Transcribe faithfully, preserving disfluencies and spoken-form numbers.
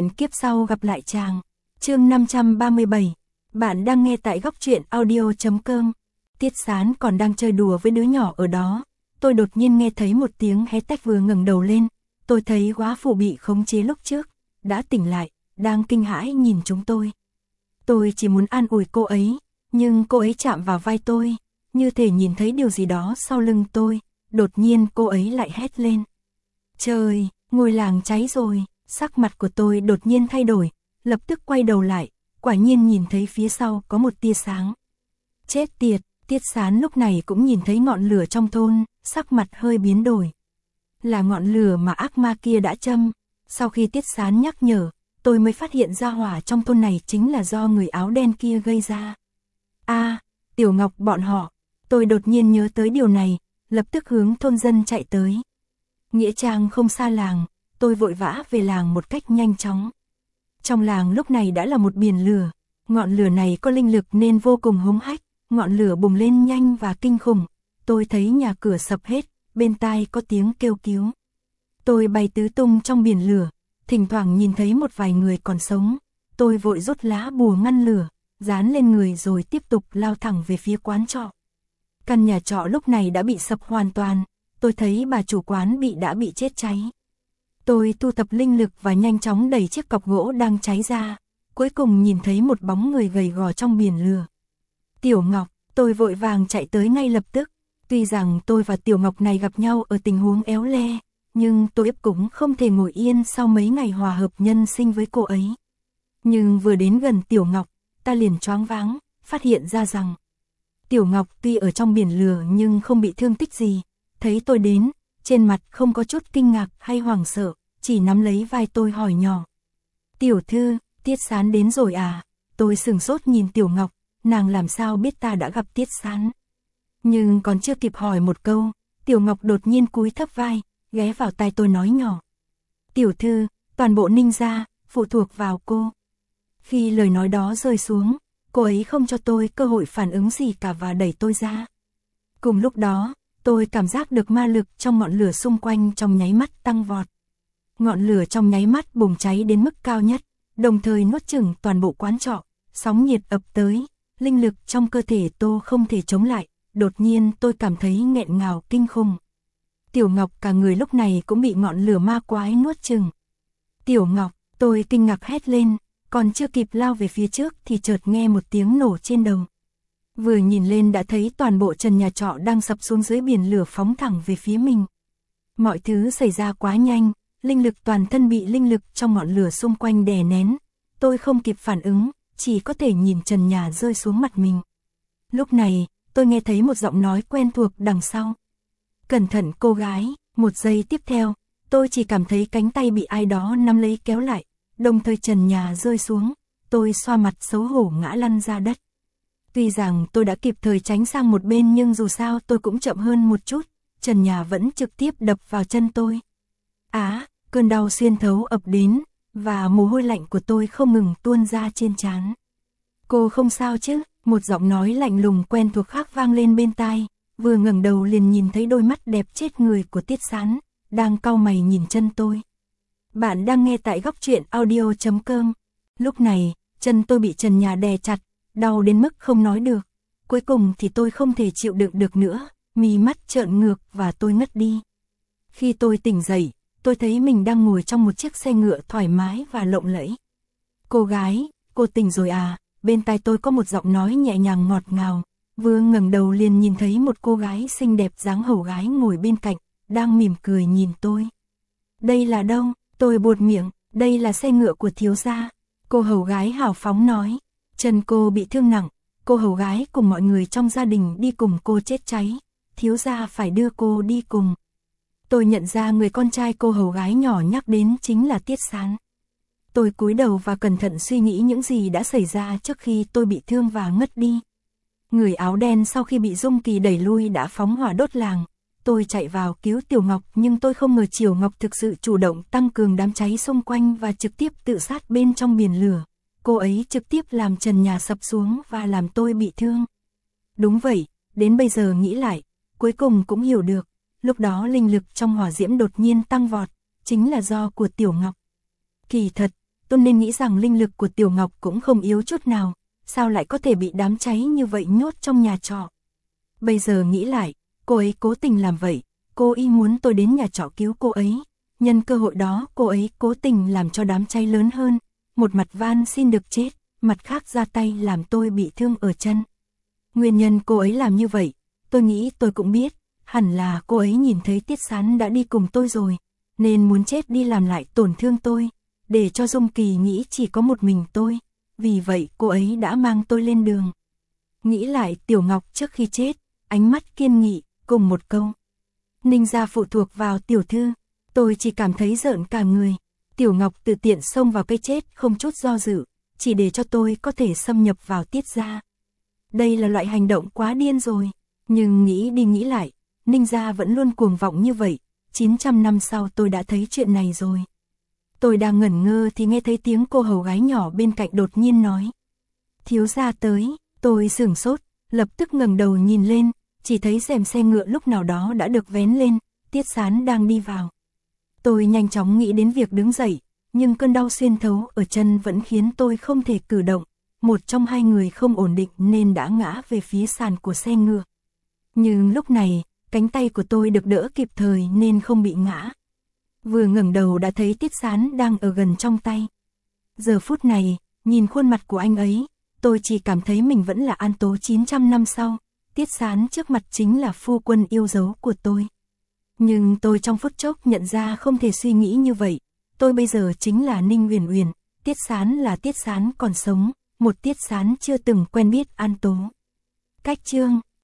Hẹn kiếp sau gặp lại chàng. Chương năm trăm ba mươi bảy. Bạn đang nghe tại góc truyện audio chấm com. Tiết Sán còn đang chơi đùa với đứa nhỏ ở đó. Tôi đột nhiên nghe thấy một tiếng hé tách, vừa ngẩng đầu lên. Tôi thấy góa phụ bị khống chế lúc trước đã tỉnh lại, đang kinh hãi nhìn chúng tôi. Tôi chỉ muốn an ủi cô ấy, nhưng cô ấy chạm vào vai tôi, như thể nhìn thấy điều gì đó sau lưng tôi. Đột nhiên cô ấy lại hét lên. Trời, ngôi làng cháy rồi. Sắc mặt của tôi đột nhiên thay đổi, lập tức quay đầu lại, quả nhiên nhìn thấy phía sau có một tia sáng. Chết tiệt, Tiết Sán lúc này cũng nhìn thấy ngọn lửa trong thôn, sắc mặt hơi biến đổi. Là ngọn lửa mà ác ma kia đã châm. Sau khi Tiết Sán nhắc nhở, tôi mới phát hiện ra hỏa trong thôn này chính là do người áo đen kia gây ra. A, à, Tiểu Ngọc bọn họ. Tôi đột nhiên nhớ tới điều này, lập tức hướng thôn dân chạy tới. Nghĩa trang không xa làng, tôi vội vã về làng một cách nhanh chóng. Trong làng lúc này đã là một biển lửa, ngọn lửa này có linh lực nên vô cùng hung hách, ngọn lửa bùng lên nhanh và kinh khủng. Tôi thấy nhà cửa sập hết, bên tai có tiếng kêu cứu. Tôi bay tứ tung trong biển lửa, thỉnh thoảng nhìn thấy một vài người còn sống. Tôi vội rút lá bùa ngăn lửa, dán lên người rồi tiếp tục lao thẳng về phía quán trọ. Căn nhà trọ lúc này đã bị sập hoàn toàn, tôi thấy bà chủ quán bị đã bị chết cháy. Tôi thu thập linh lực và nhanh chóng đẩy chiếc cọc gỗ đang cháy ra, cuối cùng nhìn thấy một bóng người gầy gò trong biển lửa. Tiểu Ngọc, tôi vội vàng chạy tới ngay lập tức. Tuy rằng tôi và Tiểu Ngọc này gặp nhau ở tình huống éo le, nhưng tôi cũng không thể ngồi yên sau mấy ngày hòa hợp nhân sinh với cô ấy. Nhưng vừa đến gần Tiểu Ngọc, ta liền choáng váng, phát hiện ra rằng Tiểu Ngọc tuy ở trong biển lửa nhưng không bị thương tích gì. Thấy tôi đến, trên mặt không có chút kinh ngạc hay hoảng sợ, chỉ nắm lấy vai tôi hỏi nhỏ. Tiểu thư, Tiết Sán đến rồi à? Tôi sửng sốt nhìn Tiểu Ngọc, nàng làm sao biết ta đã gặp Tiết Sán. Nhưng còn chưa kịp hỏi một câu, Tiểu Ngọc đột nhiên cúi thấp vai, ghé vào tai tôi nói nhỏ. Tiểu thư, toàn bộ Ninh gia phụ thuộc vào cô. Khi lời nói đó rơi xuống, cô ấy không cho tôi cơ hội phản ứng gì cả và đẩy tôi ra. Cùng lúc đó, tôi cảm giác được ma lực trong ngọn lửa xung quanh trong nháy mắt tăng vọt. Ngọn lửa trong nháy mắt bùng cháy đến mức cao nhất, đồng thời nuốt chửng toàn bộ quán trọ, sóng nhiệt ập tới, linh lực trong cơ thể tôi không thể chống lại, đột nhiên tôi cảm thấy nghẹn ngào kinh khủng. Tiểu Ngọc cả người lúc này cũng bị ngọn lửa ma quái nuốt chửng. Tiểu Ngọc, tôi kinh ngạc hét lên, còn chưa kịp lao về phía trước thì chợt nghe một tiếng nổ trên đầu. Vừa nhìn lên đã thấy toàn bộ trần nhà trọ đang sập xuống dưới biển lửa phóng thẳng về phía mình. Mọi thứ xảy ra quá nhanh, linh lực toàn thân bị linh lực trong ngọn lửa xung quanh đè nén. Tôi không kịp phản ứng, chỉ có thể nhìn trần nhà rơi xuống mặt mình. Lúc này, tôi nghe thấy một giọng nói quen thuộc đằng sau. Cẩn thận cô gái, một giây tiếp theo, tôi chỉ cảm thấy cánh tay bị ai đó nắm lấy kéo lại, đồng thời trần nhà rơi xuống, tôi xoa mặt xấu hổ ngã lăn ra đất. Tuy rằng tôi đã kịp thời tránh sang một bên nhưng dù sao tôi cũng chậm hơn một chút, trần nhà vẫn trực tiếp đập vào chân tôi. Á, cơn đau xuyên thấu ập đến, và mồ hôi lạnh của tôi không ngừng tuôn ra trên trán. Cô không sao chứ? Một giọng nói lạnh lùng quen thuộc khác vang lên bên tai, vừa ngẩng đầu liền nhìn thấy đôi mắt đẹp chết người của Tiết Sán, đang cau mày nhìn chân tôi. Bạn đang nghe tại góc truyện audio chấm com. Lúc này, chân tôi bị trần nhà đè chặt, đau đến mức không nói được. Cuối cùng thì tôi không thể chịu đựng được nữa, mí mắt trợn ngược và tôi ngất đi. Khi tôi tỉnh dậy, tôi thấy mình đang ngồi trong một chiếc xe ngựa thoải mái và lộng lẫy. Cô gái, cô tỉnh rồi à? Bên tai tôi có một giọng nói nhẹ nhàng ngọt ngào. Vừa ngẩng đầu liền nhìn thấy một cô gái xinh đẹp dáng hầu gái ngồi bên cạnh, đang mỉm cười nhìn tôi. Đây là đâu? Tôi buột miệng, đây là xe ngựa của thiếu gia. Cô hầu gái hào phóng nói. Chân cô bị thương nặng, cô hầu gái cùng mọi người trong gia đình đi cùng cô chết cháy, thiếu gia phải đưa cô đi cùng. Tôi nhận ra người con trai cô hầu gái nhỏ nhắc đến chính là Tiết Sán. Tôi cúi đầu và cẩn thận suy nghĩ những gì đã xảy ra trước khi tôi bị thương và ngất đi. Người áo đen sau khi bị Dung Kỳ đẩy lui đã phóng hỏa đốt làng. Tôi chạy vào cứu Tiểu Ngọc nhưng tôi không ngờ Triều Ngọc thực sự chủ động tăng cường đám cháy xung quanh và trực tiếp tự sát bên trong biển lửa. Cô ấy trực tiếp làm trần nhà sập xuống và làm tôi bị thương. Đúng vậy, đến bây giờ nghĩ lại, cuối cùng cũng hiểu được, lúc đó linh lực trong hỏa diễm đột nhiên tăng vọt, chính là do của Tiểu Ngọc. Kỳ thật, tôi nên nghĩ rằng linh lực của Tiểu Ngọc cũng không yếu chút nào, sao lại có thể bị đám cháy như vậy nhốt trong nhà trọ. Bây giờ nghĩ lại, cô ấy cố tình làm vậy, cô ý muốn tôi đến nhà trọ cứu cô ấy, nhân cơ hội đó cô ấy cố tình làm cho đám cháy lớn hơn, một mặt van xin được chết, mặt khác ra tay làm tôi bị thương ở chân. Nguyên nhân cô ấy làm như vậy, tôi nghĩ tôi cũng biết, hẳn là cô ấy nhìn thấy Tiết Sán đã đi cùng tôi rồi, nên muốn chết đi làm lại tổn thương tôi, để cho Dung Kỳ nghĩ chỉ có một mình tôi, vì vậy cô ấy đã mang tôi lên đường. Nghĩ lại Tiểu Ngọc trước khi chết, ánh mắt kiên nghị, cùng một câu. Ninh gia phụ thuộc vào tiểu thư, tôi chỉ cảm thấy rợn cả người. Tiểu Ngọc tự tiện xông vào cái chết không chút do dự, chỉ để cho tôi có thể xâm nhập vào Tiết gia. Đây là loại hành động quá điên rồi, nhưng nghĩ đi nghĩ lại, Ninh gia vẫn luôn cuồng vọng như vậy, chín trăm năm sau tôi đã thấy chuyện này rồi. Tôi đang ngẩn ngơ thì nghe thấy tiếng cô hầu gái nhỏ bên cạnh đột nhiên nói. Thiếu gia tới, tôi sửng sốt, lập tức ngẩng đầu nhìn lên, chỉ thấy rèm xe ngựa lúc nào đó đã được vén lên, Tiết Sán đang đi vào. Tôi nhanh chóng nghĩ đến việc đứng dậy, nhưng cơn đau xuyên thấu ở chân vẫn khiến tôi không thể cử động, một trong hai người không ổn định nên đã ngã về phía sàn của xe ngựa. Nhưng lúc này, cánh tay của tôi được đỡ kịp thời nên không bị ngã. Vừa ngẩng đầu đã thấy Tiết Sán đang ở gần trong tay. Giờ phút này, nhìn khuôn mặt của anh ấy, tôi chỉ cảm thấy mình vẫn là An Tố chín trăm năm sau, Tiết Sán trước mặt chính là phu quân yêu dấu của tôi. Nhưng tôi trong phút chốc nhận ra không thể suy nghĩ như vậy, tôi bây giờ chính là Ninh Uyển Uyển, Tiết Sán là Tiết Sán còn sống, một Tiết Sán chưa từng quen biết An Tố. Cách chương